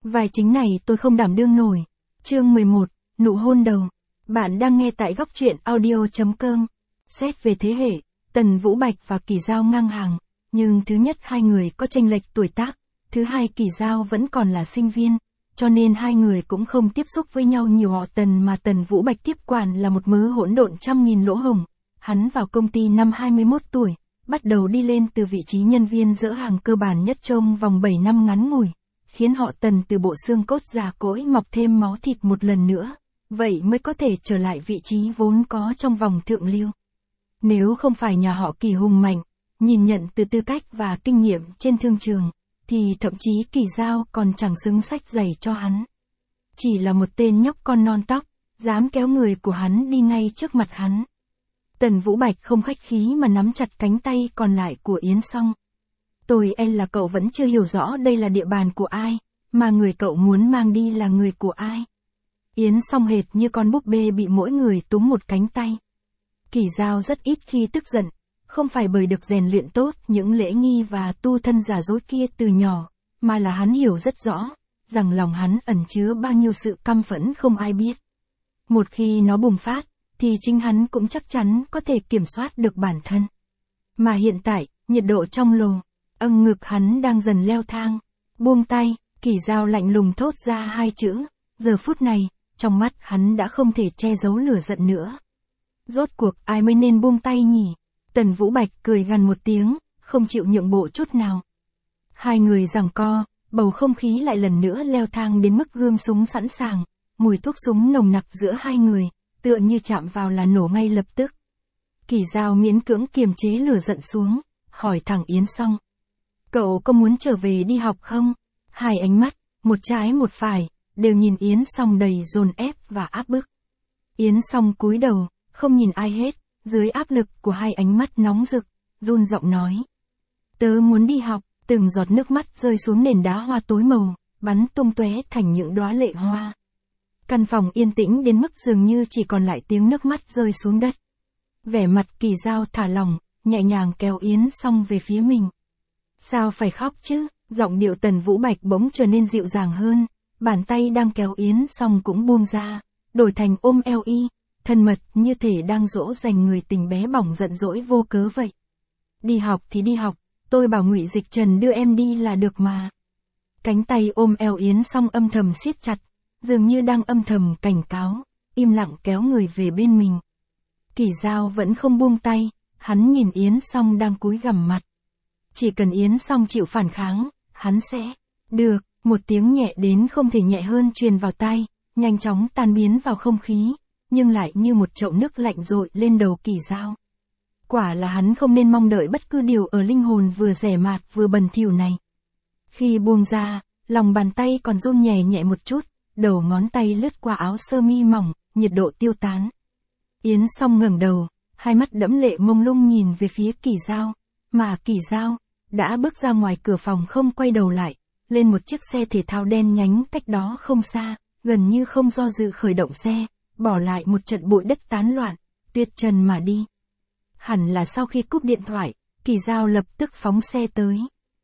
Vai chính này tôi không đảm đương nổi. Chương 11, nụ hôn đầu. Bạn đang nghe tại góc truyện audio.com. Xét về thế hệ, Tần Vũ Bạch và Kỳ Dao ngang hàng, nhưng thứ nhất hai người có chênh lệch tuổi tác, thứ hai Kỳ Dao vẫn còn là sinh viên, cho nên hai người cũng không tiếp xúc với nhau nhiều. Họ Tần mà Tần Vũ Bạch tiếp quản là một mớ hỗn độn trăm nghìn lỗ hổng. Hắn vào công ty năm 21 tuổi, bắt đầu đi lên từ vị trí nhân viên dỡ hàng cơ bản nhất trong vòng 7 năm ngắn ngủi, khiến họ Tần từ bộ xương cốt già cỗi mọc thêm máu thịt một lần nữa, vậy mới có thể trở lại vị trí vốn có trong vòng thượng lưu. Nếu không phải nhà họ Kỳ hùng mạnh, nhìn nhận từ tư cách và kinh nghiệm trên thương trường, thì thậm chí Kỳ Dao còn chẳng xứng sách giày cho hắn. Chỉ là một tên nhóc con non tóc, dám kéo người của hắn đi ngay trước mặt hắn. Tần Vũ Bạch không khách khí mà nắm chặt cánh tay còn lại của Yến Song. Tôi e là cậu vẫn chưa hiểu rõ đây là địa bàn của ai, mà người cậu muốn mang đi là người của ai. Yến Song hệt như con búp bê bị mỗi người túm một cánh tay. Kỳ Dao rất ít khi tức giận, không phải bởi được rèn luyện tốt những lễ nghi và tu thân giả dối kia từ nhỏ, mà là hắn hiểu rất rõ, rằng lòng hắn ẩn chứa bao nhiêu sự căm phẫn không ai biết. Một khi nó bùng phát, thì chính hắn cũng chắc chắn có thể kiểm soát được bản thân. Mà hiện tại, nhiệt độ trong lồ, ngực hắn đang dần leo thang. Buông tay, Kỳ Dao lạnh lùng thốt ra hai chữ. Giờ phút này, trong mắt hắn đã không thể che giấu lửa giận nữa. Rốt cuộc ai mới nên buông tay nhỉ? Tần Vũ Bạch cười gằn một tiếng, không chịu nhượng bộ chút nào. Hai người giằng co, bầu không khí lại lần nữa leo thang đến mức gươm súng sẵn sàng, mùi thuốc súng nồng nặc giữa hai người, tựa như chạm vào là nổ ngay lập tức. Kỳ Dao miễn cưỡng kiềm chế lửa giận xuống, hỏi thẳng Yến Song. Cậu có muốn trở về đi học không? Hai ánh mắt, một trái một phải, đều nhìn Yến Song đầy dồn ép và áp bức. Yến Song cúi đầu, không nhìn ai hết, dưới áp lực của hai ánh mắt nóng rực, run giọng nói. Tớ muốn đi học. Từng giọt nước mắt rơi xuống nền đá hoa tối màu, bắn tung tóe thành những đóa lệ hoa. Căn phòng yên tĩnh đến mức dường như chỉ còn lại tiếng nước mắt rơi xuống đất. Vẻ mặt Kỳ Dao thả lỏng, nhẹ nhàng kéo Yến Song về phía mình. Sao phải khóc chứ? Giọng điệu Tần Vũ Bạch bỗng trở nên dịu dàng hơn, bàn tay đang kéo Yến Song cũng buông ra, đổi thành ôm eo y, thân mật như thể đang dỗ dành người tình bé bỏng giận dỗi vô cớ vậy. Đi học thì đi học, tôi bảo Ngụy Dịch Trần đưa em đi là được mà. Cánh tay ôm eo Yến Song âm thầm siết chặt, dường như đang âm thầm cảnh cáo, im lặng kéo người về bên mình. Kỳ Dao vẫn không buông tay, hắn nhìn Yến Song đang cúi gằm mặt. Chỉ cần Yến Song chịu phản kháng, hắn sẽ... Được, một tiếng nhẹ đến không thể nhẹ hơn truyền vào tai, nhanh chóng tan biến vào không khí, nhưng lại như một chậu nước lạnh dội lên đầu Kỳ Dao. Quả là hắn không nên mong đợi bất cứ điều ở linh hồn vừa rẻ mạt vừa bẩn thỉu này. Khi buông ra, lòng bàn tay còn run nhẹ nhẹ một chút, đầu ngón tay lướt qua áo sơ mi mỏng, nhiệt độ tiêu tán. Yến Song ngẩng đầu, hai mắt đẫm lệ mông lung nhìn về phía Kỳ Dao, mà Kỳ Dao đã bước ra ngoài cửa phòng không quay đầu lại, lên một chiếc xe thể thao đen nhánh cách đó không xa, gần như không do dự khởi động xe, bỏ lại một trận bụi đất tán loạn, tuyệt trần mà đi. Hẳn là sau khi cúp điện thoại, Kỳ Dao lập tức phóng xe tới.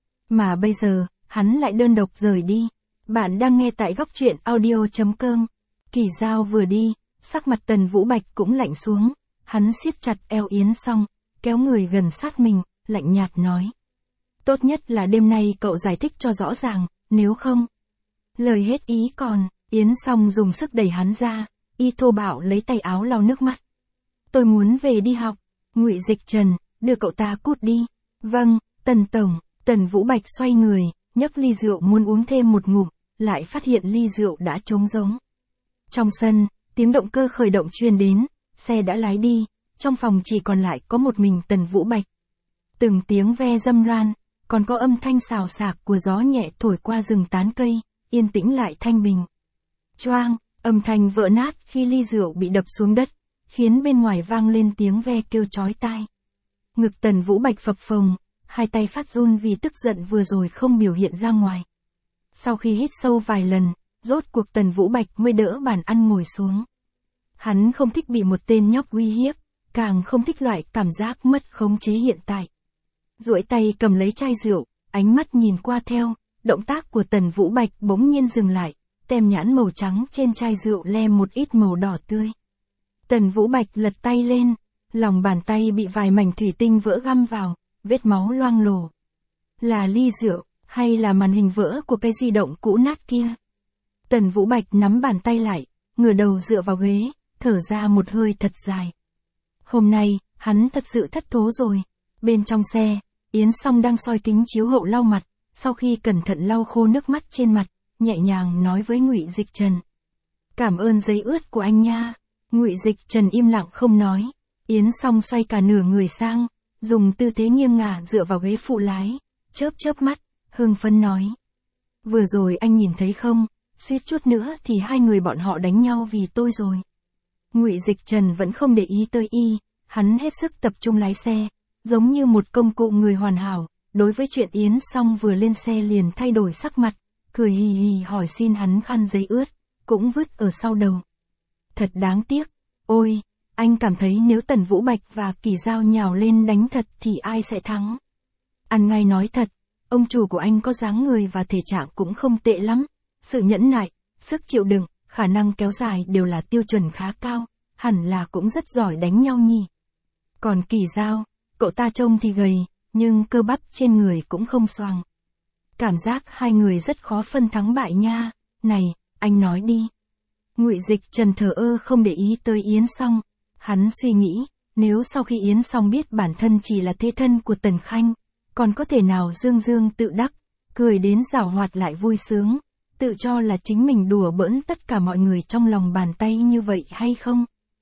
Mà bây giờ, hắn lại đơn độc rời đi. Bạn đang nghe tại góc truyện audio.com. Kỳ Dao vừa đi, sắc mặt Tần Vũ Bạch cũng lạnh xuống. Hắn siết chặt eo Yến Song, kéo người gần sát mình, lạnh nhạt nói. Tốt nhất là đêm nay cậu giải thích cho rõ ràng, nếu không. Lời hết ý còn, Yến Song dùng sức đẩy hắn ra, y thô bạo lấy tay áo lau nước mắt. Tôi muốn về đi học. Ngụy Dịch Trần, đưa cậu ta cút đi. Vâng, Tần Tổng. Tần Vũ Bạch xoay người, nhấc ly rượu muốn uống thêm một ngụm, lại phát hiện ly rượu đã trống rỗng. Trong sân, tiếng động cơ khởi động truyền đến, xe đã lái đi, trong phòng chỉ còn lại có một mình Tần Vũ Bạch. Từng tiếng ve râm ran, còn có âm thanh xào xạc của gió nhẹ thổi qua rừng tán cây, yên tĩnh lại thanh bình. Choang, âm thanh vỡ nát khi ly rượu bị đập xuống đất, khiến bên ngoài vang lên tiếng ve kêu chói tai. Ngực Tần Vũ Bạch phập phồng, hai tay phát run vì tức giận vừa rồi không biểu hiện ra ngoài. Sau khi hít sâu vài lần, rốt cuộc Tần Vũ Bạch mới đỡ bàn ăn ngồi xuống. Hắn không thích bị một tên nhóc uy hiếp, càng không thích loại cảm giác mất khống chế hiện tại. Duỗi tay cầm lấy chai rượu, ánh mắt nhìn qua theo, động tác của Tần Vũ Bạch bỗng nhiên dừng lại, tem nhãn màu trắng trên chai rượu lem một ít màu đỏ tươi. Tần Vũ Bạch lật tay lên, lòng bàn tay bị vài mảnh thủy tinh vỡ găm vào, vết máu loang lổ. Là ly rượu, hay là màn hình vỡ của cái di động cũ nát kia? Tần Vũ Bạch nắm bàn tay lại, ngửa đầu dựa vào ghế, thở ra một hơi thật dài. Hôm nay, hắn thật sự thất thố rồi. Bên trong xe, Yến Song đang soi kính chiếu hậu lau mặt, sau khi cẩn thận lau khô nước mắt trên mặt, nhẹ nhàng nói với Ngụy Dịch Trần. Cảm ơn giấy ướt của anh nha. Ngụy Dịch Trần im lặng không nói. Yến Song xoay cả nửa người sang, dùng tư thế nghiêng ngả dựa vào ghế phụ lái, chớp chớp mắt, hưng phấn nói. Vừa rồi anh nhìn thấy không, suýt chút nữa thì hai người bọn họ đánh nhau vì tôi rồi. Ngụy Dịch Trần vẫn không để ý tới y, hắn hết sức tập trung lái xe, giống như một công cụ người hoàn hảo, đối với chuyện Yến Song vừa lên xe liền thay đổi sắc mặt, cười hì hì hỏi xin hắn khăn giấy ướt, cũng vứt ở sau đầu. Thật đáng tiếc, ôi, anh cảm thấy nếu Tần Vũ Bạch và Kỳ Giao nhào lên đánh thật thì ai sẽ thắng? Ăn ngay nói thật, ông chủ của anh có dáng người và thể trạng cũng không tệ lắm, sự nhẫn nại, sức chịu đựng, khả năng kéo dài đều là tiêu chuẩn khá cao, hẳn là cũng rất giỏi đánh nhau nhỉ. Còn Kỳ Giao, cậu ta trông thì gầy, nhưng cơ bắp trên người cũng không xoàng. Cảm giác hai người rất khó phân thắng bại nha, này, anh nói đi. Ngụy Dịch Trần thờ ơ không để ý tới Yến Song, hắn suy nghĩ, nếu sau khi Yến Song biết bản thân chỉ là thế thân của Tần Khanh, còn có thể nào dương dương tự đắc, cười đến giảo hoạt lại vui sướng, tự cho là chính mình đùa bỡn tất cả mọi người trong lòng bàn tay như vậy hay không?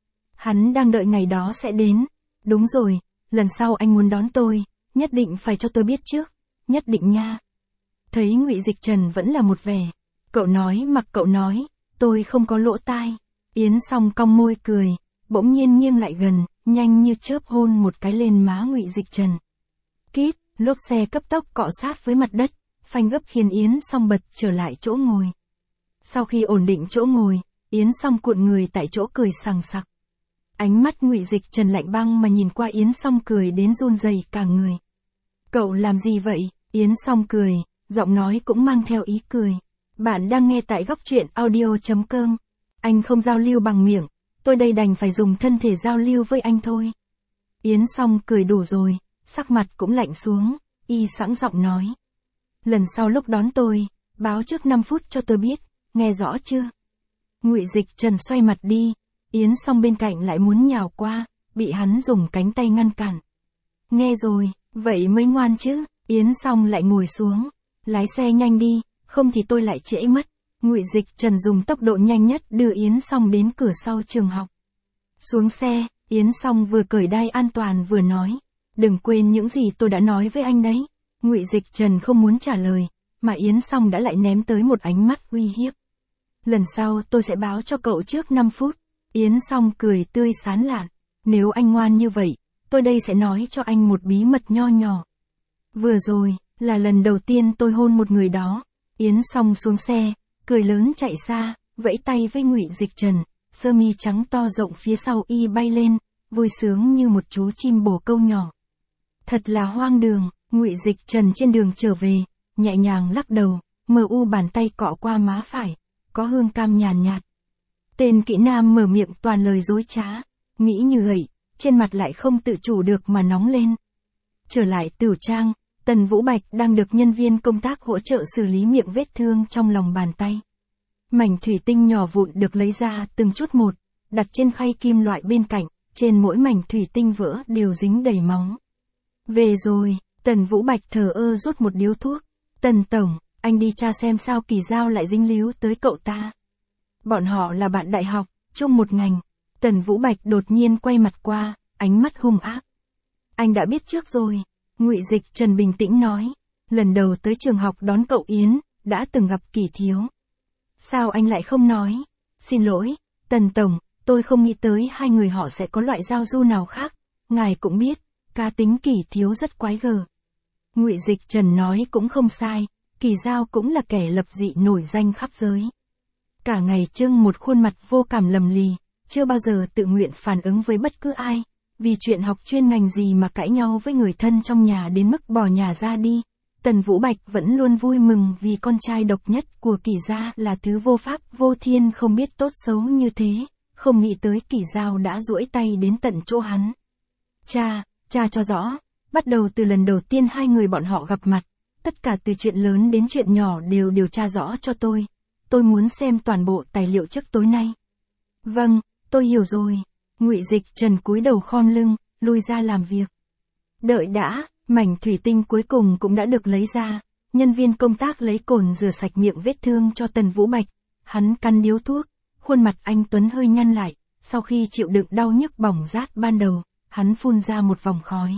Hắn đang đợi ngày đó sẽ đến. Đúng rồi, lần sau anh muốn đón tôi, nhất định phải cho tôi biết trước, nhất định nha. Thấy Ngụy Dịch Trần vẫn là một vẻ, cậu nói mặc cậu nói, tôi không có lỗ tai. Yến Song cong môi cười, bỗng nhiên nghiêng lại gần, nhanh như chớp hôn một cái lên má Ngụy Dịch Trần. Kít, lốp xe cấp tốc cọ sát với mặt đất, phanh gấp khiến Yến Song bật trở lại chỗ ngồi. Sau khi ổn định chỗ ngồi, Yến Song cuộn người tại chỗ cười sằng sặc. Ánh mắt Ngụy Dịch Trần lạnh băng mà nhìn qua Yến Song cười đến run rẩy cả người. Cậu làm gì vậy? Yến Song cười, giọng nói cũng mang theo ý cười. Bạn đang nghe tại góc truyện audio.com. Anh không giao lưu bằng miệng, tôi đây đành phải dùng thân thể giao lưu với anh thôi. Yến Song cười đủ rồi, sắc mặt cũng lạnh xuống, y sẵn giọng nói. Lần sau lúc đón tôi, báo trước 5 phút cho tôi biết, nghe rõ chưa? Ngụy Dịch Trần xoay mặt đi, Yến Song bên cạnh lại muốn nhào qua, bị hắn dùng cánh tay ngăn cản. Nghe rồi, vậy mới ngoan chứ. Yến Song lại ngồi xuống, lái xe nhanh đi, không thì tôi lại trễ mất. Ngụy Dịch Trần dùng tốc độ nhanh nhất đưa Yến Song đến cửa sau trường học. Xuống xe, Yến Song vừa cởi đai an toàn vừa nói, đừng quên những gì tôi đã nói với anh đấy. Ngụy Dịch Trần không muốn trả lời, mà Yến Song đã lại ném tới một ánh mắt uy hiếp. Lần sau tôi sẽ báo cho cậu trước 5 phút. Yến Song cười tươi sán lạn, nếu anh ngoan như vậy, tôi đây sẽ nói cho anh một bí mật nho nhỏ. Vừa rồi, là lần đầu tiên tôi hôn một người đó. Yến Song xuống xe, cười lớn chạy xa, vẫy tay với Ngụy Dịch Trần, sơ mi trắng to rộng phía sau y bay lên, vui sướng như một chú chim bồ câu nhỏ. Thật là hoang đường. Ngụy Dịch Trần trên đường trở về, nhẹ nhàng lắc đầu, mờ u bàn tay cọ qua má phải, có hương cam nhàn nhạt. Tên kỹ nam mở miệng toàn lời dối trá, nghĩ như vậy, trên mặt lại không tự chủ được mà nóng lên. Trở lại Tửu Trang, Tần Vũ Bạch đang được nhân viên công tác hỗ trợ xử lý miệng vết thương trong lòng bàn tay. Mảnh thủy tinh nhỏ vụn được lấy ra từng chút một, đặt trên khay kim loại bên cạnh, trên mỗi mảnh thủy tinh vỡ đều dính đầy máu. Về rồi. Tần Vũ Bạch thờ ơ rút một điếu thuốc. Tần Tổng, anh đi tra xem sao Kỳ Giao lại dính líu tới cậu ta. Bọn họ là bạn đại học, chung một ngành. Tần Vũ Bạch đột nhiên quay mặt qua, ánh mắt hung ác. Anh đã biết trước rồi. Ngụy Dịch Trần bình tĩnh nói. Lần đầu tới trường học đón cậu Yến, đã từng gặp Kỳ Thiếu. Sao anh lại không nói? Xin lỗi, Tần Tổng, tôi không nghĩ tới hai người họ sẽ có loại giao du nào khác. Ngài cũng biết, cá tính Kỳ Thiếu rất quái gở. Ngụy Dịch Trần nói cũng không sai, Kỳ Giao cũng là kẻ lập dị nổi danh khắp giới. Cả ngày trưng một khuôn mặt vô cảm lầm lì, chưa bao giờ tự nguyện phản ứng với bất cứ ai, vì chuyện học chuyên ngành gì mà cãi nhau với người thân trong nhà đến mức bỏ nhà ra đi. Tần Vũ Bạch vẫn luôn vui mừng vì con trai độc nhất của Kỷ gia là thứ vô pháp vô thiên không biết tốt xấu như thế, không nghĩ tới Kỷ Dao đã duỗi tay đến tận chỗ hắn. Cha cho rõ, bắt đầu từ lần đầu tiên hai người bọn họ gặp mặt, tất cả từ chuyện lớn đến chuyện nhỏ đều điều tra rõ cho tôi muốn xem toàn bộ tài liệu trước tối nay. Vâng, tôi hiểu rồi. Ngụy Dịch Trần cúi đầu khom lưng, lui ra làm việc. Đợi đã, mảnh thủy tinh cuối cùng cũng đã được lấy ra, nhân viên công tác lấy cồn rửa sạch miệng vết thương cho Tần Vũ Bạch, hắn căn điếu thuốc, khuôn mặt anh Tuấn hơi nhăn lại, sau khi chịu đựng đau nhức bỏng rát ban đầu, hắn phun ra một vòng khói.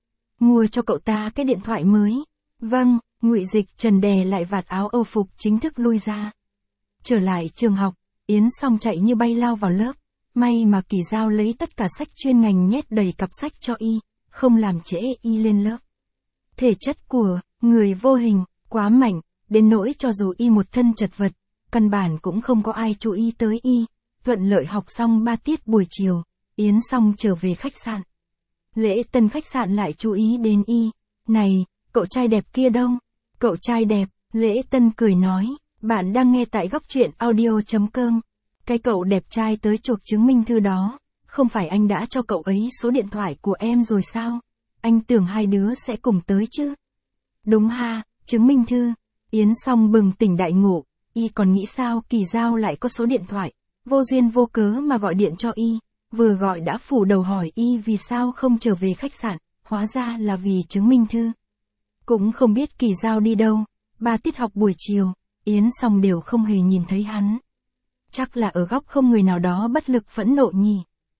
Mua cho cậu ta cái điện thoại mới. Vâng, Ngụy Dịch Trần đè lại vạt áo Âu phục chính thức lui ra. Trở lại trường học, Yến Song chạy như bay lao vào lớp, may mà Kỷ Dao lấy tất cả sách chuyên ngành nhét đầy cặp sách cho y, không làm trễ y lên lớp. Thể chất của người vô hình quá mạnh, đến nỗi cho dù y một thân chật vật, căn bản cũng không có ai chú ý tới y. Thuận lợi học xong 3 tiết buổi chiều, Yến Song trở về khách sạn. Lễ tân khách sạn lại chú ý đến y. Này, cậu trai đẹp kia đâu? Cậu trai đẹp, Lễ tân cười nói, bạn đang nghe tại góc truyện audio.com. Cái cậu đẹp trai tới chuộc chứng minh thư đó, không phải anh đã cho cậu ấy số điện thoại của em rồi sao? Anh tưởng hai đứa sẽ cùng tới chứ. Đúng ha, chứng minh thư. Yến Song bừng tỉnh đại ngộ, y còn nghĩ sao Kỷ Dao lại có số điện thoại, vô duyên vô cớ mà gọi điện cho y, vừa gọi đã phủ đầu hỏi y vì sao không trở về khách sạn, hóa ra là vì chứng minh thư. Cũng không biết Kỷ Dao đi đâu, 3 tiết học buổi chiều, Yến Song đều không hề nhìn thấy hắn. Chắc là ở góc không người nào đó bất lực phẫn nộ nhỉ.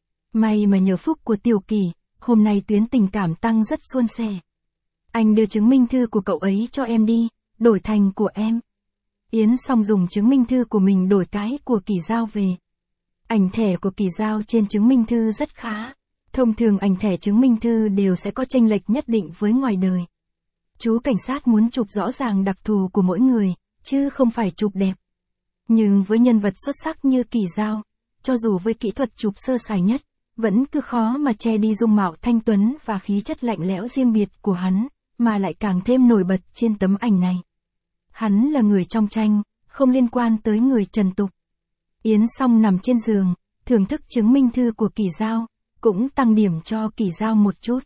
May mà nhờ phúc của Tiểu Kỳ, hôm nay tuyến tình cảm tăng rất suôn sẻ. Anh đưa chứng minh thư của cậu ấy cho em đi, đổi thành của em. Yến Song dùng chứng minh thư của mình đổi cái của Kỷ Dao về. Ảnh thẻ của Kỷ Dao trên chứng minh thư rất khá. Thông thường ảnh thẻ chứng minh thư đều sẽ có chênh lệch nhất định với ngoài đời. Chú cảnh sát muốn chụp rõ ràng đặc thù của mỗi người, chứ không phải chụp đẹp. Nhưng với nhân vật xuất sắc như Kỷ Dao, cho dù với kỹ thuật chụp sơ sài nhất, vẫn cứ khó mà che đi dung mạo thanh tuấn và khí chất lạnh lẽo riêng biệt của hắn, mà lại càng thêm nổi bật trên tấm ảnh này. Hắn là người trong tranh, không liên quan tới người trần tục. Yến Song nằm trên giường, thưởng thức chứng minh thư của Kỷ Dao, cũng tăng điểm cho Kỷ Dao một chút.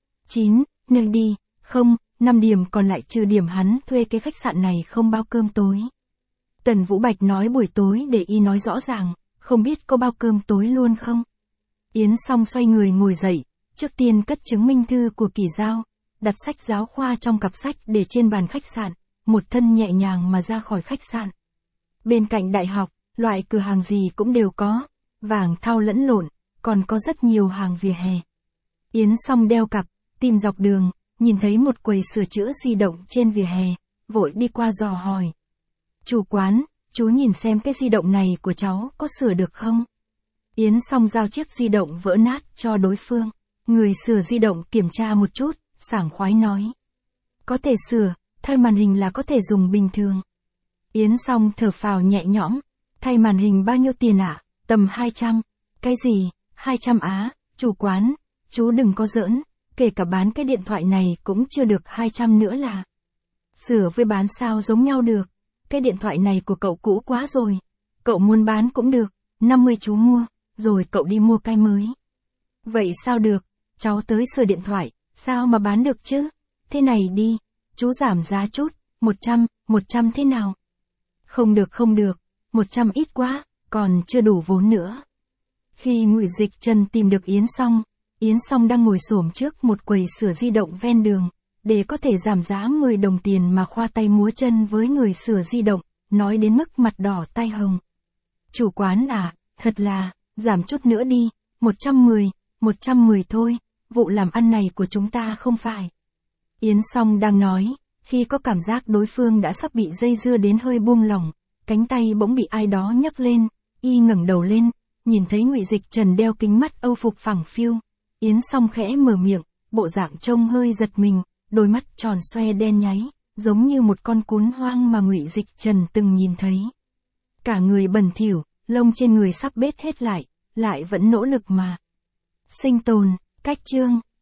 9, nâng đi, không, 5 điểm còn lại trừ điểm hắn thuê cái khách sạn này không bao cơm tối. Tần Vũ Bạch nói buổi tối để y nói rõ ràng, không biết có bao cơm tối luôn không? Yến Song xoay người ngồi dậy, trước tiên cất chứng minh thư của Kỷ Dao, đặt sách giáo khoa trong cặp sách để trên bàn khách sạn, một thân nhẹ nhàng mà ra khỏi khách sạn. Bên cạnh đại học, loại cửa hàng gì cũng đều có, vàng thau lẫn lộn, còn có rất nhiều hàng vỉa hè. Yến Song đeo cặp, tìm dọc đường, nhìn thấy một quầy sửa chữa di động trên vỉa hè, vội đi qua dò hỏi. Chủ quán, chú nhìn xem cái di động này của cháu có sửa được không? Yến Song giao chiếc di động vỡ nát cho đối phương. Người sửa di động kiểm tra một chút, sảng khoái nói. Có thể sửa, thay màn hình là có thể dùng bình thường. Yến Song thở phào nhẹ nhõm. Thay màn hình bao nhiêu tiền ạ? Tầm 200. Cái gì? 200 á, chủ quán, chú đừng có giỡn, kể cả bán cái điện thoại này cũng chưa được 200 nữa là. Sửa với bán sao giống nhau được, cái điện thoại này của cậu cũ quá rồi. Cậu muốn bán cũng được, 50 chú mua, rồi cậu đi mua cái mới. Vậy sao được, cháu tới sửa điện thoại, sao mà bán được chứ? Thế này đi, chú giảm giá chút, 100 thế nào? Không được, 100 ít quá, còn chưa đủ vốn nữa. Khi Ngụy Dịch Trần tìm được Yến Song đang ngồi xổm trước một quầy sửa di động ven đường, để có thể giảm giá 10 đồng tiền mà khoa tay múa chân với người sửa di động, nói đến mức mặt đỏ tai hồng. Chủ quán à, thật là, giảm chút nữa đi, 110 thôi, vụ làm ăn này của chúng ta không phải. Yến Song đang nói, khi có cảm giác đối phương đã sắp bị dây dưa đến hơi buông lỏng, cánh tay bỗng bị ai đó nhấc lên, y ngẩng đầu lên, nhìn thấy Ngụy Dịch Trần đeo kính mắt Âu phục phẳng phiu. Yến Song khẽ mở miệng, bộ dạng trông hơi giật mình, đôi mắt tròn xoe đen nháy, giống như một con cún hoang mà Ngụy Dịch Trần từng nhìn thấy. Cả người bẩn thỉu, lông trên người sắp bết hết lại vẫn nỗ lực mà sinh tồn. Cách chương